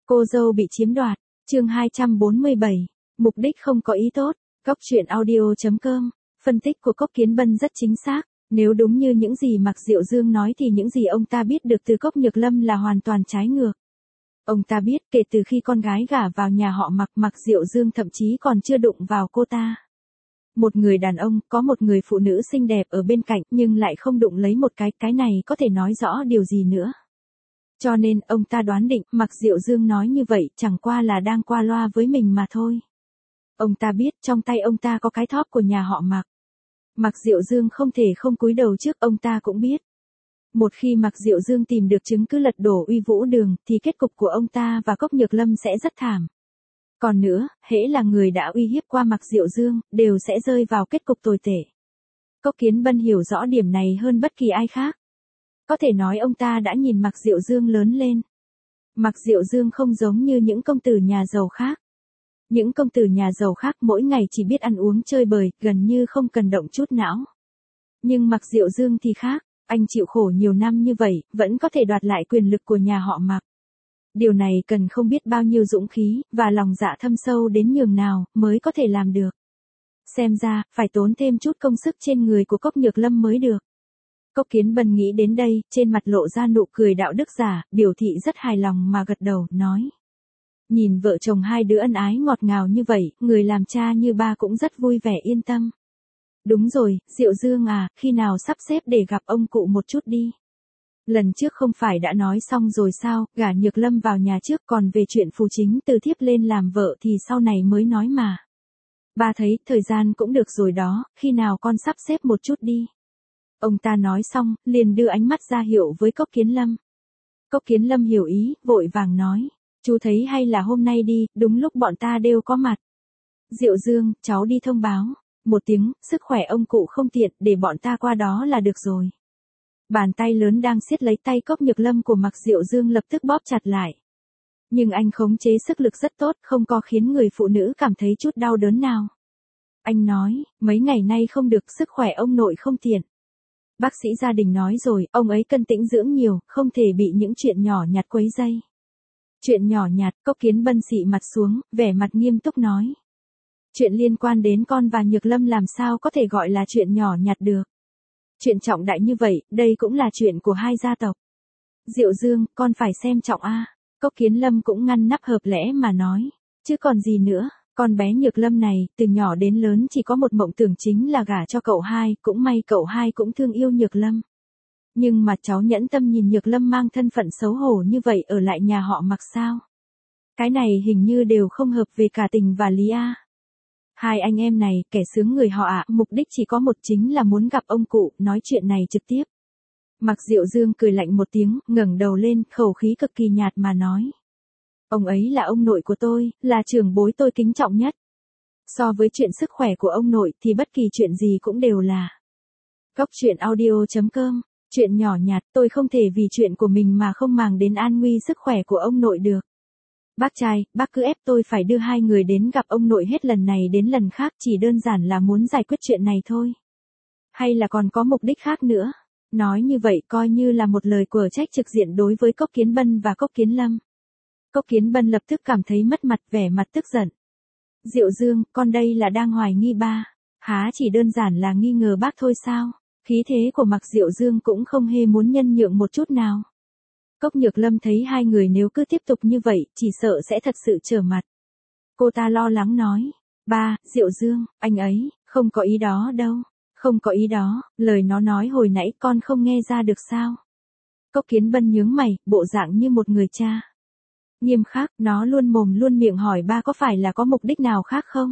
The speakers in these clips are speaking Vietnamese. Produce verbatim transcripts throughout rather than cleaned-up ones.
Cô dâu bị chiếm đoạt, chương hai trăm bốn mươi bảy, mục đích không có ý tốt, Cốc truyện audio chấm com, phân tích của Cốc Kiến Bân rất chính xác, nếu đúng như những gì Mạc Diệu Dương nói thì những gì ông ta biết được từ Cốc Nhược Lâm là hoàn toàn trái ngược. Ông ta biết kể từ khi con gái gả vào nhà họ Mạc, Mạc Diệu Dương thậm chí còn chưa đụng vào cô ta. Một người đàn ông, có một người phụ nữ xinh đẹp ở bên cạnh nhưng lại không đụng lấy một cái, cái này có thể nói rõ điều gì nữa. Cho nên, ông ta đoán định, Mạc Diệu Dương nói như vậy chẳng qua là đang qua loa với mình mà thôi. Ông ta biết trong tay ông ta có cái thóp của nhà họ Mạc. Mạc Diệu Dương không thể không cúi đầu trước, ông ta cũng biết. Một khi Mạc Diệu Dương tìm được chứng cứ lật đổ Uy Vũ Đường thì kết cục của ông ta và Cốc Nhược Lâm sẽ rất thảm. Còn nữa, hễ là người đã uy hiếp qua Mạc Diệu Dương, đều sẽ rơi vào kết cục tồi tệ. Cốc Kiến Bân hiểu rõ điểm này hơn bất kỳ ai khác. Có thể nói ông ta đã nhìn Mạc Diệu Dương lớn lên. Mạc Diệu Dương không giống như những công tử nhà giàu khác. Những công tử nhà giàu khác mỗi ngày chỉ biết ăn uống chơi bời, gần như không cần động chút não. Nhưng Mạc Diệu Dương thì khác, anh chịu khổ nhiều năm như vậy, vẫn có thể đoạt lại quyền lực của nhà họ Mạc. Điều này cần không biết bao nhiêu dũng khí, và lòng dạ thâm sâu đến nhường nào, mới có thể làm được. Xem ra, phải tốn thêm chút công sức trên người của Cốc Nhược Lâm mới được. Cốc Kiến Bân nghĩ đến đây, trên mặt lộ ra nụ cười đạo đức giả, biểu thị rất hài lòng mà gật đầu, nói. Nhìn vợ chồng hai đứa ân ái ngọt ngào như vậy, người làm cha như ba cũng rất vui vẻ yên tâm. Đúng rồi, Diệu Dương à, khi nào sắp xếp để gặp ông cụ một chút đi. Lần trước không phải đã nói xong rồi sao, gả Nhược Lâm vào nhà trước, còn về chuyện phù chính từ thiếp lên làm vợ thì sau này mới nói mà. Ba thấy, thời gian cũng được rồi đó, khi nào con sắp xếp một chút đi. Ông ta nói xong, liền đưa ánh mắt ra hiệu với Cốc Kiến Lâm. Cốc Kiến Lâm hiểu ý, vội vàng nói. Chú thấy hay là hôm nay đi, đúng lúc bọn ta đều có mặt. Diệu Dương, cháu đi thông báo. Một tiếng, sức khỏe ông cụ không tiện, để bọn ta qua đó là được rồi. Bàn tay lớn đang siết lấy tay Cốc Nhược Lâm của Mạc Diệu Dương lập tức bóp chặt lại. Nhưng anh khống chế sức lực rất tốt, không có khiến người phụ nữ cảm thấy chút đau đớn nào. Anh nói, mấy ngày nay không được, sức khỏe ông nội không tiện. Bác sĩ gia đình nói rồi, ông ấy cần tĩnh dưỡng nhiều, không thể bị những chuyện nhỏ nhặt quấy rầy. Chuyện nhỏ nhặt, Cốc Kiến Bân xị mặt xuống, vẻ mặt nghiêm túc nói. Chuyện liên quan đến con và Nhược Lâm làm sao có thể gọi là chuyện nhỏ nhặt được. Chuyện trọng đại như vậy, đây cũng là chuyện của hai gia tộc. Diệu Dương, con phải xem trọng a. Cốc Kiến Lâm cũng ngăn nắp hợp lẽ mà nói. Chứ còn gì nữa, con bé Nhược Lâm này, từ nhỏ đến lớn chỉ có một mộng tưởng chính là gả cho cậu hai, cũng may cậu hai cũng thương yêu Nhược Lâm. Nhưng mà cháu nhẫn tâm nhìn Nhược Lâm mang thân phận xấu hổ như vậy ở lại nhà họ Mạc sao? Cái này hình như đều không hợp về cả tình và lý a. Hai anh em này, kẻ sướng người họ ạ, mục đích chỉ có một, chính là muốn gặp ông cụ, nói chuyện này trực tiếp. Mạc Diệu Dương cười lạnh một tiếng, ngẩng đầu lên, khẩu khí cực kỳ nhạt mà nói. Ông ấy là ông nội của tôi, là trưởng bối tôi kính trọng nhất. So với chuyện sức khỏe của ông nội thì bất kỳ chuyện gì cũng đều là. Cốc truyện audio chấm com, chuyện nhỏ nhặt, tôi không thể vì chuyện của mình mà không màng đến an nguy sức khỏe của ông nội được. Bác trai, bác cứ ép tôi phải đưa hai người đến gặp ông nội hết lần này đến lần khác, chỉ đơn giản là muốn giải quyết chuyện này thôi. Hay là còn có mục đích khác nữa? Nói như vậy coi như là một lời quở trách trực diện đối với Cốc Kiến Bân và Cốc Kiến Lâm. Cốc Kiến Bân lập tức cảm thấy mất mặt, vẻ mặt tức giận. Diệu Dương, con đây là đang hoài nghi ba. Há chỉ đơn giản là nghi ngờ bác thôi sao? Khí thế của Mạc Diệu Dương cũng không hề muốn nhân nhượng một chút nào. Cốc Nhược Lâm thấy hai người nếu cứ tiếp tục như vậy, chỉ sợ sẽ thật sự trở mặt. Cô ta lo lắng nói. Ba, Diệu Dương, anh ấy, không có ý đó đâu. Không có ý đó, lời nó nói hồi nãy con không nghe ra được sao? Cốc Kiến Bân nhướng mày, bộ dạng như một người cha. Nghiêm khắc, nó luôn mồm luôn miệng hỏi ba có phải là có mục đích nào khác không?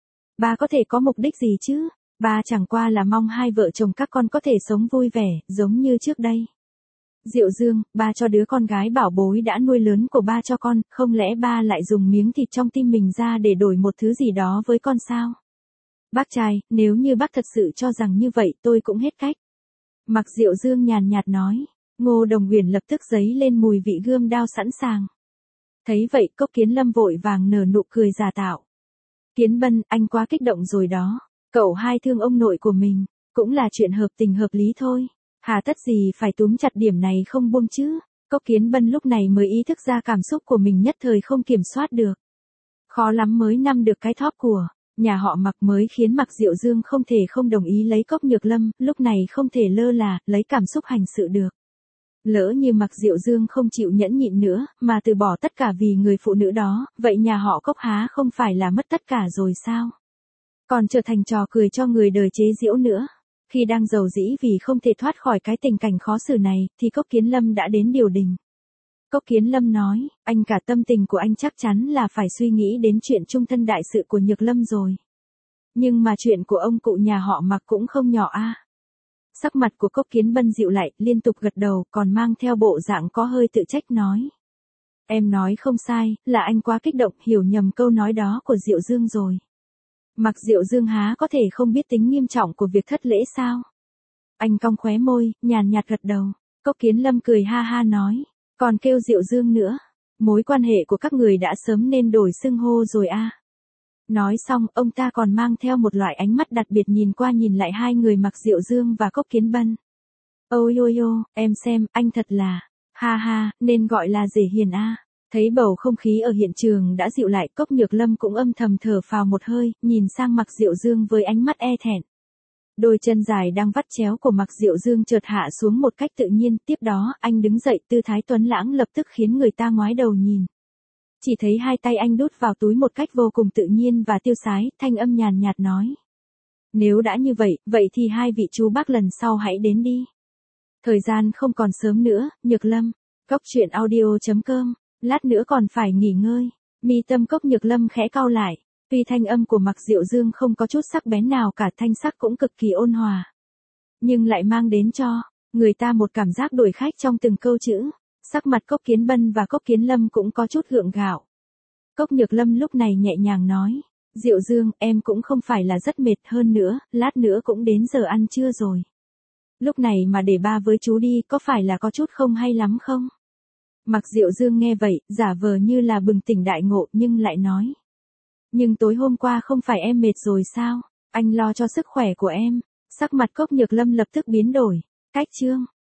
Ba có thể có mục đích gì chứ? Ba chẳng qua là mong hai vợ chồng các con có thể sống vui vẻ, giống như trước đây. Diệu Dương, ba cho đứa con gái bảo bối đã nuôi lớn của ba cho con, không lẽ ba lại dùng miếng thịt trong tim mình ra để đổi một thứ gì đó với con sao? Bác trai, nếu như bác thật sự cho rằng như vậy tôi cũng hết cách. Mạc Diệu Dương nhàn nhạt nói, Ngô Đồng Huyền lập tức giấy lên mùi vị gươm đao sẵn sàng. Thấy vậy Cốc Kiến Lâm vội vàng nở nụ cười giả tạo. Kiến Bân, anh quá kích động rồi đó, cậu hai thương ông nội của mình, cũng là chuyện hợp tình hợp lý thôi. Hà tất gì phải túm chặt điểm này không buông chứ, Cốc Kiến Bân lúc này mới ý thức ra cảm xúc của mình nhất thời không kiểm soát được. Khó lắm mới nắm được cái thóp của nhà họ Mạc mới khiến Mạc Diệu Dương không thể không đồng ý lấy Cốc Nhược Lâm, lúc này không thể lơ là, lấy cảm xúc hành sự được. Lỡ như Mạc Diệu Dương không chịu nhẫn nhịn nữa, mà từ bỏ tất cả vì người phụ nữ đó, vậy nhà họ Cốc há không phải là mất tất cả rồi sao? Còn trở thành trò cười cho người đời chế giễu nữa. Khi đang giàu dĩ vì không thể thoát khỏi cái tình cảnh khó xử này, thì Cốc Kiến Lâm đã đến điều đình. Cốc Kiến Lâm nói, anh cả tâm tình của anh chắc chắn là phải suy nghĩ đến chuyện chung thân đại sự của Nhược Lâm rồi. Nhưng mà chuyện của ông cụ nhà họ Mạc cũng không nhỏ a. Sắc mặt của Cốc Kiến Bân dịu lại, liên tục gật đầu, còn mang theo bộ dạng có hơi tự trách nói. Em nói không sai, là anh quá kích động, hiểu nhầm câu nói đó của Diệu Dương rồi. Mạc Diệu Dương há có thể không biết tính nghiêm trọng của việc thất lễ sao? Anh cong khóe môi, nhàn nhạt gật đầu. Cốc Kiến Lâm cười ha ha nói, còn kêu Diệu Dương nữa. Mối quan hệ của các người đã sớm nên đổi xưng hô rồi a. Nói xong, ông ta còn mang theo một loại ánh mắt đặc biệt nhìn qua nhìn lại hai người Mạc Diệu Dương và Cốc Kiến Bân. Ôi ôi ôi, em xem, anh thật là, ha ha, nên gọi là dễ hiền a. Thấy bầu không khí ở hiện trường đã dịu lại, Cốc Nhược Lâm cũng âm thầm thở phào một hơi, nhìn sang Mạc Diệu Dương với ánh mắt e thẹn. Đôi chân dài đang vắt chéo của Mạc Diệu Dương chợt hạ xuống một cách tự nhiên, tiếp đó, anh đứng dậy, tư thái tuấn lãng lập tức khiến người ta ngoái đầu nhìn. Chỉ thấy hai tay anh đút vào túi một cách vô cùng tự nhiên và tiêu sái, thanh âm nhàn nhạt nói. Nếu đã như vậy, vậy thì hai vị chú bác lần sau hãy đến đi. Thời gian không còn sớm nữa, Nhược Lâm. Cốc truyện audio chấm com, lát nữa còn phải nghỉ ngơi. Mi tâm Cốc Nhược Lâm khẽ cau lại. Tuy thanh âm của Mạc Diệu Dương không có chút sắc bén nào cả, thanh sắc cũng cực kỳ ôn hòa. Nhưng lại mang đến cho người ta một cảm giác đổi khách trong từng câu chữ. Sắc mặt Cốc Kiến Bân và Cốc Kiến Lâm cũng có chút gượng gạo. Cốc Nhược Lâm lúc này nhẹ nhàng nói, Diệu Dương, em cũng không phải là rất mệt, hơn nữa, lát nữa cũng đến giờ ăn trưa rồi. Lúc này mà để ba với chú đi, có phải là có chút không hay lắm không? Mạc Diệu Dương nghe vậy, giả vờ như là bừng tỉnh đại ngộ, nhưng lại nói. Nhưng tối hôm qua không phải em mệt rồi sao? Anh lo cho sức khỏe của em. Sắc mặt Cốc Nhược Lâm lập tức biến đổi. Cách chương.